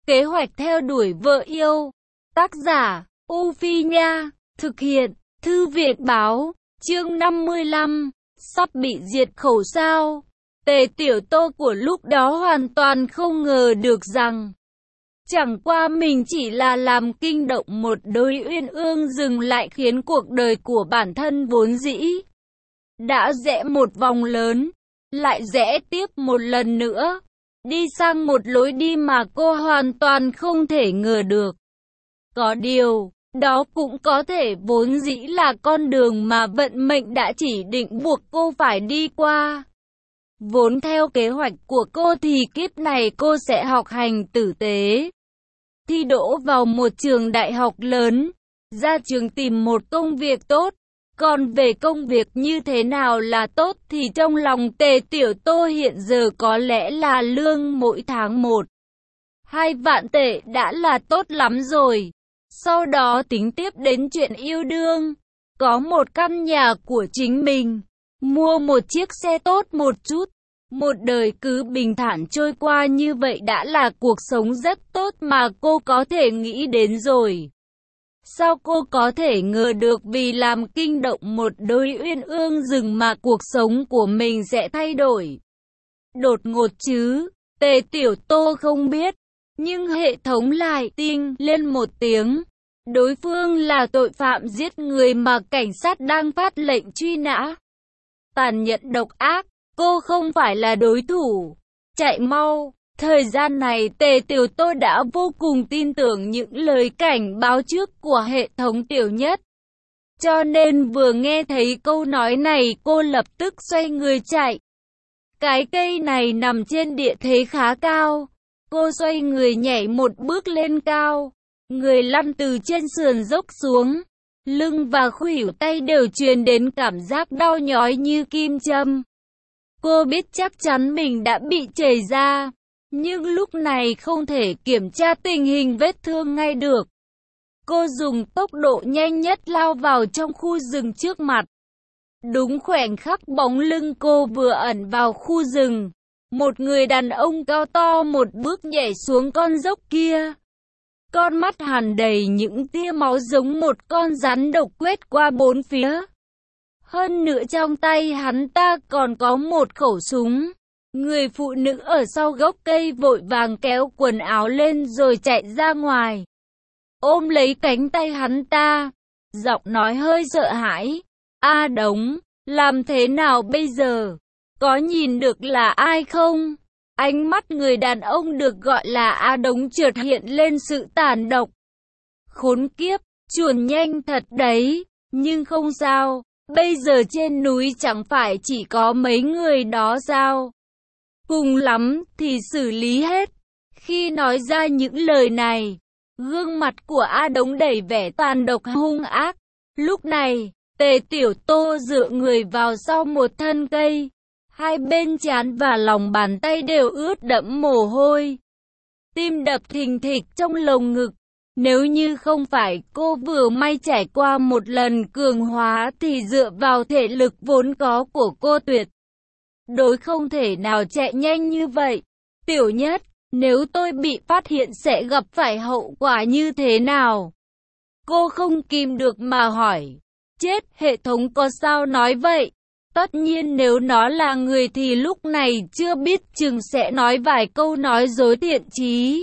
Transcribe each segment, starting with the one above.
Kế hoạch theo đuổi vợ yêu. Tác giả, U Phi Nha. Thực hiện, Thư viện Báo. Chương 55. Sắp bị diệt khẩu sao? Tề Tiểu Tô của lúc đó hoàn toàn không ngờ được rằng chẳng qua mình chỉ là làm kinh động một đôi uyên ương dừng lại khiến cuộc đời của bản thân vốn dĩ đã rẽ một vòng lớn, lại rẽ tiếp một lần nữa, đi sang một lối đi mà cô hoàn toàn không thể ngờ được. Có điều, đó cũng có thể vốn dĩ là con đường mà vận mệnh đã chỉ định buộc cô phải đi qua. Vốn theo kế hoạch của cô thì kiếp này cô sẽ học hành tử tế, thi đỗ vào một trường đại học lớn, ra trường tìm một công việc tốt. Còn về công việc như thế nào là tốt thì trong lòng Tề Tiểu Tô hiện giờ có lẽ là lương mỗi tháng 1-2 vạn tệ đã là tốt lắm rồi. Sau đó tính tiếp đến chuyện yêu đương, có một căn nhà của chính mình, mua một chiếc xe tốt một chút. Một đời cứ bình thản trôi qua như vậy đã là cuộc sống rất tốt mà cô có thể nghĩ đến rồi. Sao cô có thể ngờ được vì làm kinh động một đôi uyên ương rừng mà cuộc sống của mình sẽ thay đổi đột ngột chứ? Tề Tiểu Tô không biết, nhưng hệ thống lại tinh lên một tiếng. Đối phương là tội phạm giết người mà cảnh sát đang phát lệnh truy nã. Tàn nhẫn độc ác, cô không phải là đối thủ. Chạy mau! Thời gian này Tề Tiểu Tô đã vô cùng tin tưởng những lời cảnh báo trước của hệ thống Tiểu Nhất. Cho nên vừa nghe thấy câu nói này cô lập tức xoay người chạy. Cái cây này nằm trên địa thế khá cao. Cô xoay người nhảy một bước lên cao. Người lăn từ trên sườn dốc xuống. Lưng và khuỷu tay đều truyền đến cảm giác đau nhói như kim châm. Cô biết chắc chắn mình đã bị chảy ra. Nhưng lúc này không thể kiểm tra tình hình vết thương ngay được. Cô dùng tốc độ nhanh nhất lao vào trong khu rừng trước mặt. Đúng khoảnh khắc bóng lưng cô vừa ẩn vào khu rừng, một người đàn ông cao to một bước nhảy xuống con dốc kia. Con mắt hằn đầy những tia máu giống một con rắn độc quét qua bốn phía. Hơn nữa trong tay hắn ta còn có một khẩu súng. Người phụ nữ ở sau gốc cây vội vàng kéo quần áo lên rồi chạy ra ngoài, ôm lấy cánh tay hắn ta, giọng nói hơi sợ hãi. A Đống, làm thế nào bây giờ? Có nhìn được là ai không? Ánh mắt người đàn ông được gọi là A Đống chợt hiện lên sự tàn độc. Khốn kiếp, chuồn nhanh thật đấy, nhưng không sao, bây giờ trên núi chẳng phải chỉ có mấy người đó sao? Cùng lắm thì xử lý hết. Khi nói ra những lời này, gương mặt của A Đống đầy vẻ tàn độc hung ác. Lúc này, Tề Tiểu Tô dựa người vào sau một thân cây. Hai bên trán và lòng bàn tay đều ướt đẫm mồ hôi. Tim đập thình thịch trong lồng ngực. Nếu như không phải cô vừa may trải qua một lần cường hóa thì dựa vào thể lực vốn có của cô tuyệt đối không thể nào chạy nhanh như vậy. Tiểu Nhất, nếu tôi bị phát hiện sẽ gặp phải hậu quả như thế nào? Cô không kìm được mà hỏi. Chết, hệ thống có sao nói vậy? Tất nhiên nếu nó là người thì lúc này chưa biết chừng sẽ nói vài câu nói dối thiện chí.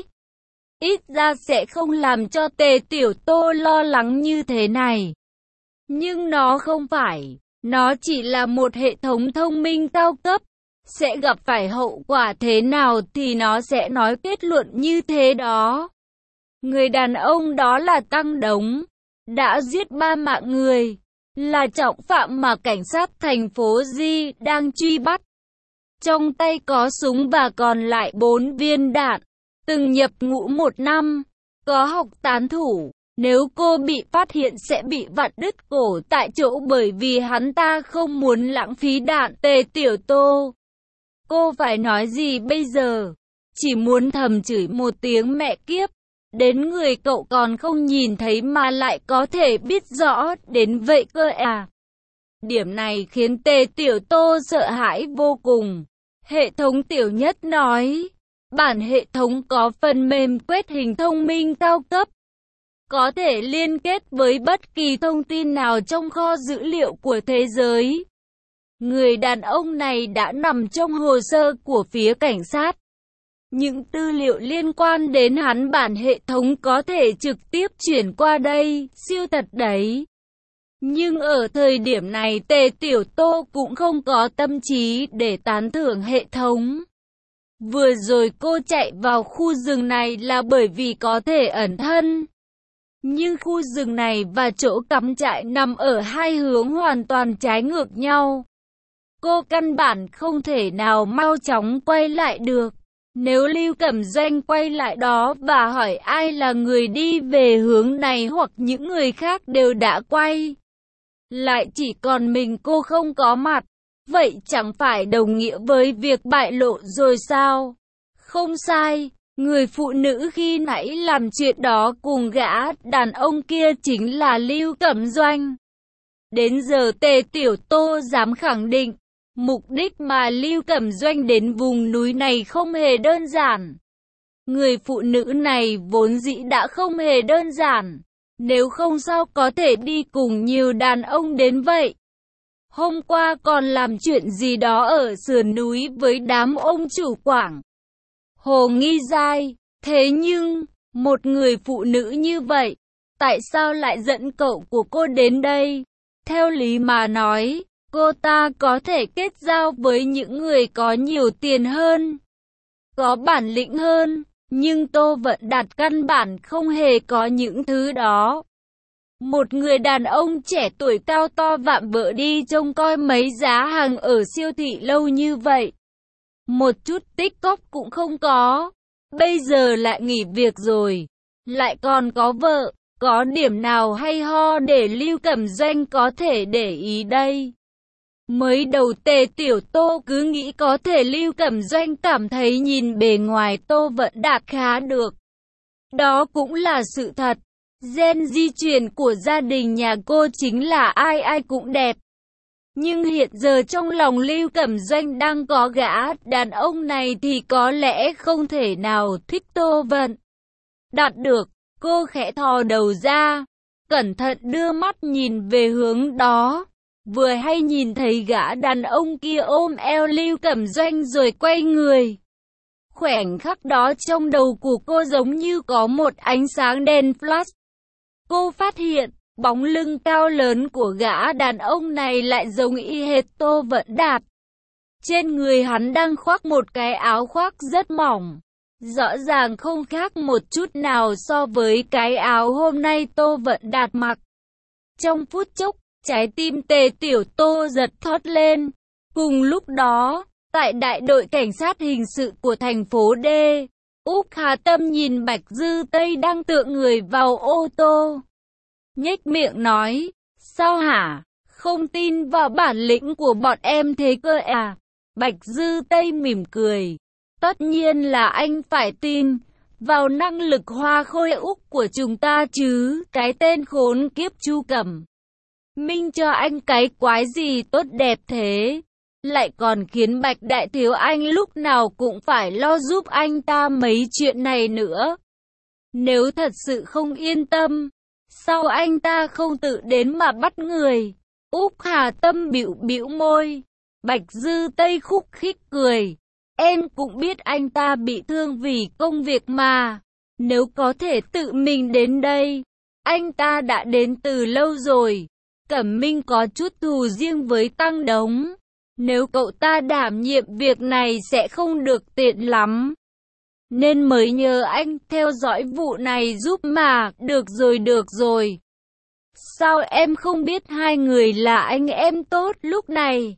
Ít ra sẽ không làm cho Tề Tiểu Tô lo lắng như thế này. Nhưng nó không phải. Nó chỉ là một hệ thống thông minh cao cấp. Sẽ gặp phải hậu quả thế nào thì nó sẽ nói kết luận như thế đó. Người đàn ông đó là Tăng Đống, đã giết 3 mạng người, là trọng phạm mà cảnh sát thành phố Di đang truy bắt. Trong tay có súng và còn lại 4 viên đạn, từng nhập ngũ 1 năm, có học tán thủ. Nếu cô bị phát hiện sẽ bị vặn đứt cổ tại chỗ bởi vì hắn ta không muốn lãng phí đạn. Tề Tiểu Tô, cô phải nói gì bây giờ? Chỉ muốn thầm chửi một tiếng mẹ kiếp. Đến người cậu còn không nhìn thấy mà lại có thể biết rõ đến vậy cơ à? Điểm này khiến Tề Tiểu Tô sợ hãi vô cùng. Hệ thống Tiểu Nhất nói. Bản hệ thống có phần mềm quét hình thông minh cao cấp, có thể liên kết với bất kỳ thông tin nào trong kho dữ liệu của thế giới. Người đàn ông này đã nằm trong hồ sơ của phía cảnh sát. Những tư liệu liên quan đến hắn bản hệ thống có thể trực tiếp chuyển qua đây, siêu thật đấy. Nhưng ở thời điểm này Tề Tiểu Tô cũng không có tâm trí để tán thưởng hệ thống. Vừa rồi cô chạy vào khu rừng này là bởi vì có thể ẩn thân. Nhưng khu rừng này và chỗ cắm trại nằm ở hai hướng hoàn toàn trái ngược nhau. Cô căn bản không thể nào mau chóng quay lại được. Nếu Lưu Cẩm Doanh quay lại đó và hỏi ai là người đi về hướng này hoặc những người khác đều đã quay lại, chỉ còn mình cô không có mặt, vậy chẳng phải đồng nghĩa với việc bại lộ rồi sao? Không sai, người phụ nữ khi nãy làm chuyện đó cùng gã đàn ông kia chính là Lưu Cẩm Doanh. Đến giờ Tề Tiểu Tô dám khẳng định, mục đích mà Lưu Cẩm Doanh đến vùng núi này không hề đơn giản. Người phụ nữ này vốn dĩ đã không hề đơn giản, nếu không sao có thể đi cùng nhiều đàn ông đến vậy. Hôm qua còn làm chuyện gì đó ở sườn núi với đám ông chủ Quảng Hồ Nghi Giai. Thế nhưng, một người phụ nữ như vậy, tại sao lại dẫn cậu của cô đến đây? Theo lý mà nói, cô ta có thể kết giao với những người có nhiều tiền hơn, có bản lĩnh hơn, nhưng Tô Vận Đạt căn bản không hề có những thứ đó. Một người đàn ông trẻ tuổi cao to vạm vỡ đi trông coi mấy giá hàng ở siêu thị lâu như vậy, một chút tích cóp cũng không có, bây giờ lại nghỉ việc rồi, lại còn có vợ, có điểm nào hay ho để Lưu Cẩm Doanh có thể để ý đây? Mới đầu Tề Tiểu Tô cứ nghĩ có thể Lưu Cẩm Doanh cảm thấy nhìn bề ngoài Tô Vận Đạt khá được. Đó cũng là sự thật. Gen di truyền của gia đình nhà cô chính là ai ai cũng đẹp. Nhưng hiện giờ trong lòng Lưu Cẩm Doanh đang có gã đàn ông này thì có lẽ không thể nào thích Tô Vận Đạt được. Cô khẽ thò đầu ra, cẩn thận đưa mắt nhìn về hướng đó. Vừa hay nhìn thấy gã đàn ông kia ôm eo Lưu Cẩm Doanh rồi quay người. Khoảnh khắc đó trong đầu của cô giống như có một ánh sáng đèn flash. Cô phát hiện, bóng lưng cao lớn của gã đàn ông này lại giống y hệt Tô Vận Đạt. Trên người hắn đang khoác một cái áo khoác rất mỏng, rõ ràng không khác một chút nào so với cái áo hôm nay Tô Vận Đạt mặc. Trong phút chốc, trái tim Tề Tiểu Tô giật thót lên. Cùng lúc đó, tại đại đội cảnh sát hình sự của thành phố D, Úc Hà Tâm nhìn Bạch Dư Tây đang tựa người vào ô tô. Nhếch miệng nói, sao hả, không tin vào bản lĩnh của bọn em thế cơ à? Bạch Dư Tây mỉm cười, tất nhiên là anh phải tin vào năng lực hoa khôi Úc của chúng ta chứ, cái tên khốn kiếp Chu Cẩm Minh cho anh cái quái gì tốt đẹp thế, lại còn khiến Bạch Đại Thiếu Anh lúc nào cũng phải lo giúp anh ta mấy chuyện này nữa. Nếu thật sự không yên tâm, sao anh ta không tự đến mà bắt người? Úc Hà Tâm bĩu bĩu môi. Bạch Dư Tây khúc khích cười. Em cũng biết anh ta bị thương vì công việc mà. Nếu có thể tự mình đến đây, anh ta đã đến từ lâu rồi. Cẩm Minh có chút thù riêng với Tăng Đống. Nếu cậu ta đảm nhiệm việc này sẽ không được tiện lắm. Nên mới nhờ anh theo dõi vụ này giúp mà, được rồi. Sao em không biết hai người là anh em tốt? Lúc này,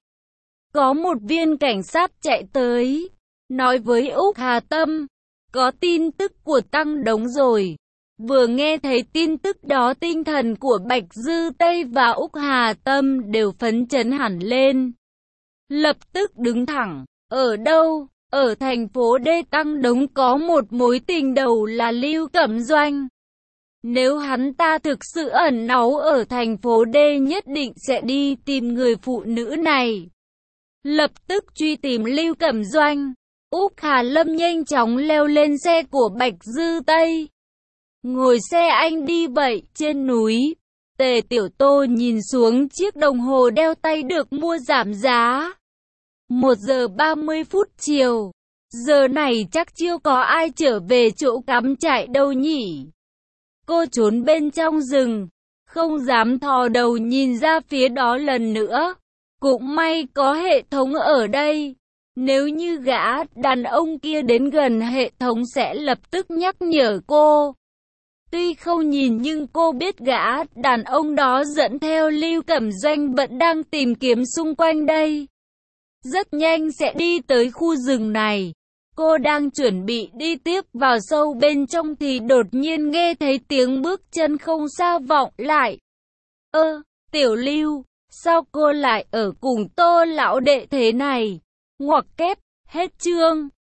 có một viên cảnh sát chạy tới, nói với Úc Hà Tâm, có tin tức của Tăng Đống rồi. Vừa nghe thấy tin tức đó tinh thần của Bạch Dư Tây và Úc Hà Tâm đều phấn chấn hẳn lên. Lập tức đứng thẳng, ở đâu? Ở thành phố D Tăng Đống có một mối tình đầu là Lưu Cẩm Doanh. Nếu hắn ta thực sự ẩn náu ở thành phố D nhất định sẽ đi tìm người phụ nữ này. Lập tức truy tìm Lưu Cẩm Doanh. Úc Hà Lâm nhanh chóng leo lên xe của Bạch Dư Tây. Ngồi xe anh đi vậy, trên núi. Tề Tiểu Tô nhìn xuống chiếc đồng hồ đeo tay được mua giảm giá. 1 giờ 30 phút chiều. Giờ này chắc chưa có ai trở về chỗ cắm trại đâu nhỉ. Cô trốn bên trong rừng, không dám thò đầu nhìn ra phía đó lần nữa. Cũng may có hệ thống ở đây. Nếu như gã đàn ông kia đến gần, hệ thống sẽ lập tức nhắc nhở cô. Tuy không nhìn nhưng cô biết gã đàn ông đó dẫn theo Lưu Cẩm Doanh vẫn đang tìm kiếm xung quanh đây. Rất nhanh sẽ đi tới khu rừng này. Cô đang chuẩn bị đi tiếp vào sâu bên trong thì đột nhiên nghe thấy tiếng bước chân không xa vọng lại. Tiểu Lưu, sao cô lại ở cùng Tô lão đệ thế này? Ngoặc kép, hết chương.